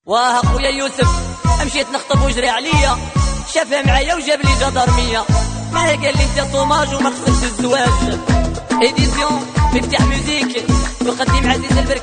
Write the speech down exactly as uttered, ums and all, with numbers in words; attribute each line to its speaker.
Speaker 1: واه خويا يوسف مشيت نخطب وجري عليا، شافها معايا وجاب لي جدرمية، معاه قال لي انت طوماج وما خصكش الزواج. اديسيون مفتاح ميوزيك يقدم عزيز البركة.